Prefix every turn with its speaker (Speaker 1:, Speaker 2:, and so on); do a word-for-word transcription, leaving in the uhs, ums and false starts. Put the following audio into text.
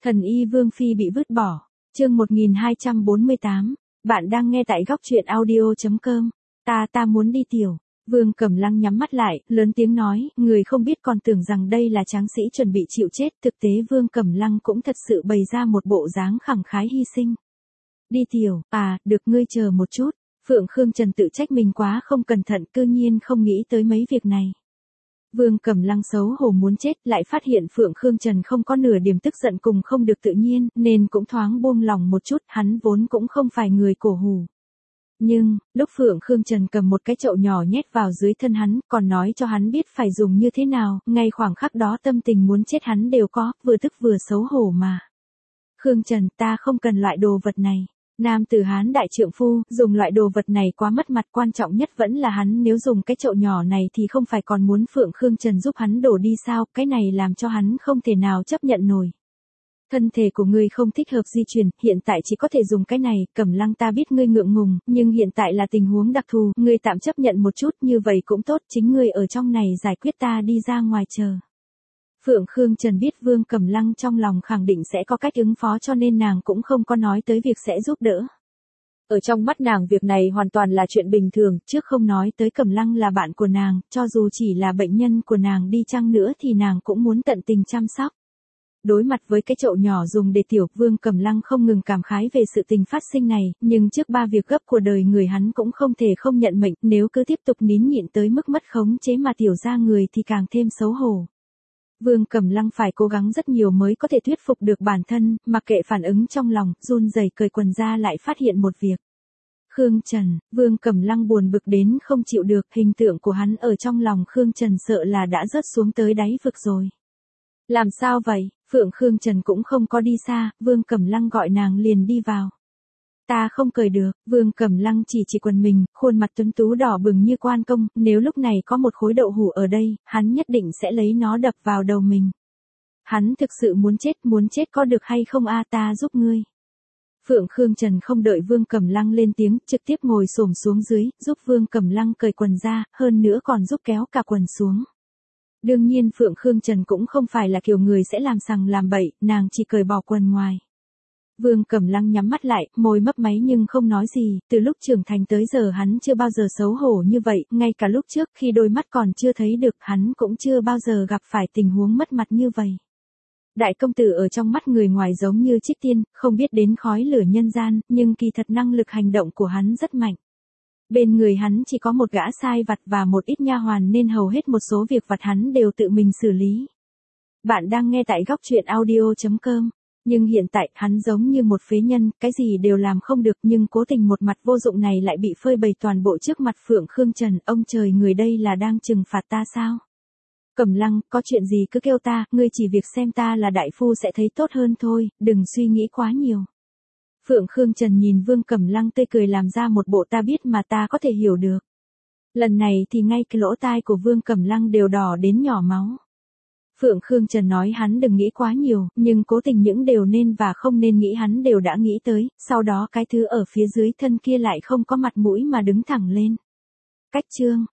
Speaker 1: Thần y Vương Phi bị vứt bỏ. Chương một nghìn hai trăm bốn mươi tám. Bạn đang nghe tại góc truyện audio chấm com. Ta ta muốn đi tiểu. Vương Cẩm Lăng nhắm mắt lại, lớn tiếng nói, người không biết còn tưởng rằng đây là tráng sĩ chuẩn bị chịu chết, thực tế Vương Cẩm Lăng cũng thật sự bày ra một bộ dáng khẳng khái hy sinh. Đi tiểu, à, được ngươi chờ một chút. Phượng Khương Trần tự trách mình quá không cẩn thận, cư nhiên không nghĩ tới mấy việc này. Vương Cẩm Lăng xấu hổ muốn chết, lại phát hiện Phượng Khương Trần không có nửa điểm tức giận cùng không được tự nhiên, nên cũng thoáng buông lòng một chút, hắn vốn cũng không phải người cổ hủ. Nhưng, lúc Phượng Khương Trần cầm một cái chậu nhỏ nhét vào dưới thân hắn, còn nói cho hắn biết phải dùng như thế nào, ngay khoảng khắc đó tâm tình muốn chết hắn đều có, vừa tức vừa xấu hổ mà. Khương Trần, ta không cần loại đồ vật này. Nam tử Hán đại trượng phu, dùng loại đồ vật này quá mất mặt, quan trọng nhất vẫn là hắn nếu dùng cái chậu nhỏ này thì không phải còn muốn Phượng Khương Trần giúp hắn đổ đi sao, cái này làm cho hắn không thể nào chấp nhận nổi. Thân thể của ngươi không thích hợp di chuyển, hiện tại chỉ có thể dùng cái này, Cẩm Lăng ta biết ngươi ngượng ngùng, nhưng hiện tại là tình huống đặc thù, ngươi tạm chấp nhận một chút, như vậy cũng tốt, chính ngươi ở trong này giải quyết, ta đi ra ngoài chờ. Phượng Khương Trần biết Vương Cẩm Lăng trong lòng khẳng định sẽ có cách ứng phó cho nên nàng cũng không có nói tới việc sẽ giúp đỡ. Ở trong mắt nàng việc này hoàn toàn là chuyện bình thường, trước không nói tới Cẩm Lăng là bạn của nàng, cho dù chỉ là bệnh nhân của nàng đi chăng nữa thì nàng cũng muốn tận tình chăm sóc. Đối mặt với cái chậu nhỏ dùng để tiểu, Vương Cẩm Lăng không ngừng cảm khái về sự tình phát sinh này, nhưng trước ba việc gấp của đời người hắn cũng không thể không nhận mệnh, nếu cứ tiếp tục nín nhịn tới mức mất khống chế mà tiểu ra người thì càng thêm xấu hổ. Vương Cẩm Lăng phải cố gắng rất nhiều mới có thể thuyết phục được bản thân, mặc kệ phản ứng trong lòng, run rẩy cởi quần ra lại phát hiện một việc. Khương Trần, Vương Cẩm Lăng buồn bực đến không chịu được, hình tượng của hắn ở trong lòng Khương Trần sợ là đã rớt xuống tới đáy vực rồi. Làm sao vậy? Phượng Khương Trần cũng không có đi xa, Vương Cẩm Lăng gọi nàng liền đi vào. Ta không cởi được, Vương Cẩm Lăng chỉ chỉ quần mình, khuôn mặt tuấn tú đỏ bừng như quan công, nếu lúc này có một khối đậu hũ ở đây, hắn nhất định sẽ lấy nó đập vào đầu mình. Hắn thực sự muốn chết, muốn chết có được hay không a, ta giúp ngươi. Phượng Khương Trần không đợi Vương Cẩm Lăng lên tiếng, trực tiếp ngồi xổm xuống dưới, giúp Vương Cẩm Lăng cởi quần ra, hơn nữa còn giúp kéo cả quần xuống. Đương nhiên Phượng Khương Trần cũng không phải là kiểu người sẽ làm sằng làm bậy, nàng chỉ cởi bỏ quần ngoài. Vương Cẩm Lăng nhắm mắt lại, môi mấp máy nhưng không nói gì, từ lúc trưởng thành tới giờ hắn chưa bao giờ xấu hổ như vậy, ngay cả lúc trước khi đôi mắt còn chưa thấy được hắn cũng chưa bao giờ gặp phải tình huống mất mặt như vậy. Đại công tử ở trong mắt người ngoài giống như trích tiên, không biết đến khói lửa nhân gian, nhưng kỳ thật năng lực hành động của hắn rất mạnh. Bên người hắn chỉ có một gã sai vặt và một ít nha hoàn nên hầu hết một số việc vặt hắn đều tự mình xử lý. Bạn đang nghe tại góc truyện audio chấm com. Nhưng hiện tại hắn giống như một phế nhân, cái gì đều làm không được nhưng cố tình một mặt vô dụng này lại bị phơi bày toàn bộ trước mặt Phượng Khương Trần. Ông trời, người đây là đang trừng phạt ta sao? Cẩm Lăng, có chuyện gì cứ kêu ta, ngươi chỉ việc xem ta là đại phu sẽ thấy tốt hơn thôi, đừng suy nghĩ quá nhiều. Phượng Khương Trần nhìn Vương Cẩm Lăng tươi cười làm ra một bộ ta biết mà ta có thể hiểu được. Lần này thì ngay cái lỗ tai của Vương Cẩm Lăng đều đỏ đến nhỏ máu. Phượng Khương Trần nói hắn đừng nghĩ quá nhiều, nhưng cố tình những điều nên và không nên nghĩ hắn đều đã nghĩ tới, sau đó cái thứ ở phía dưới thân kia lại không có mặt mũi mà đứng thẳng lên. Cách chương,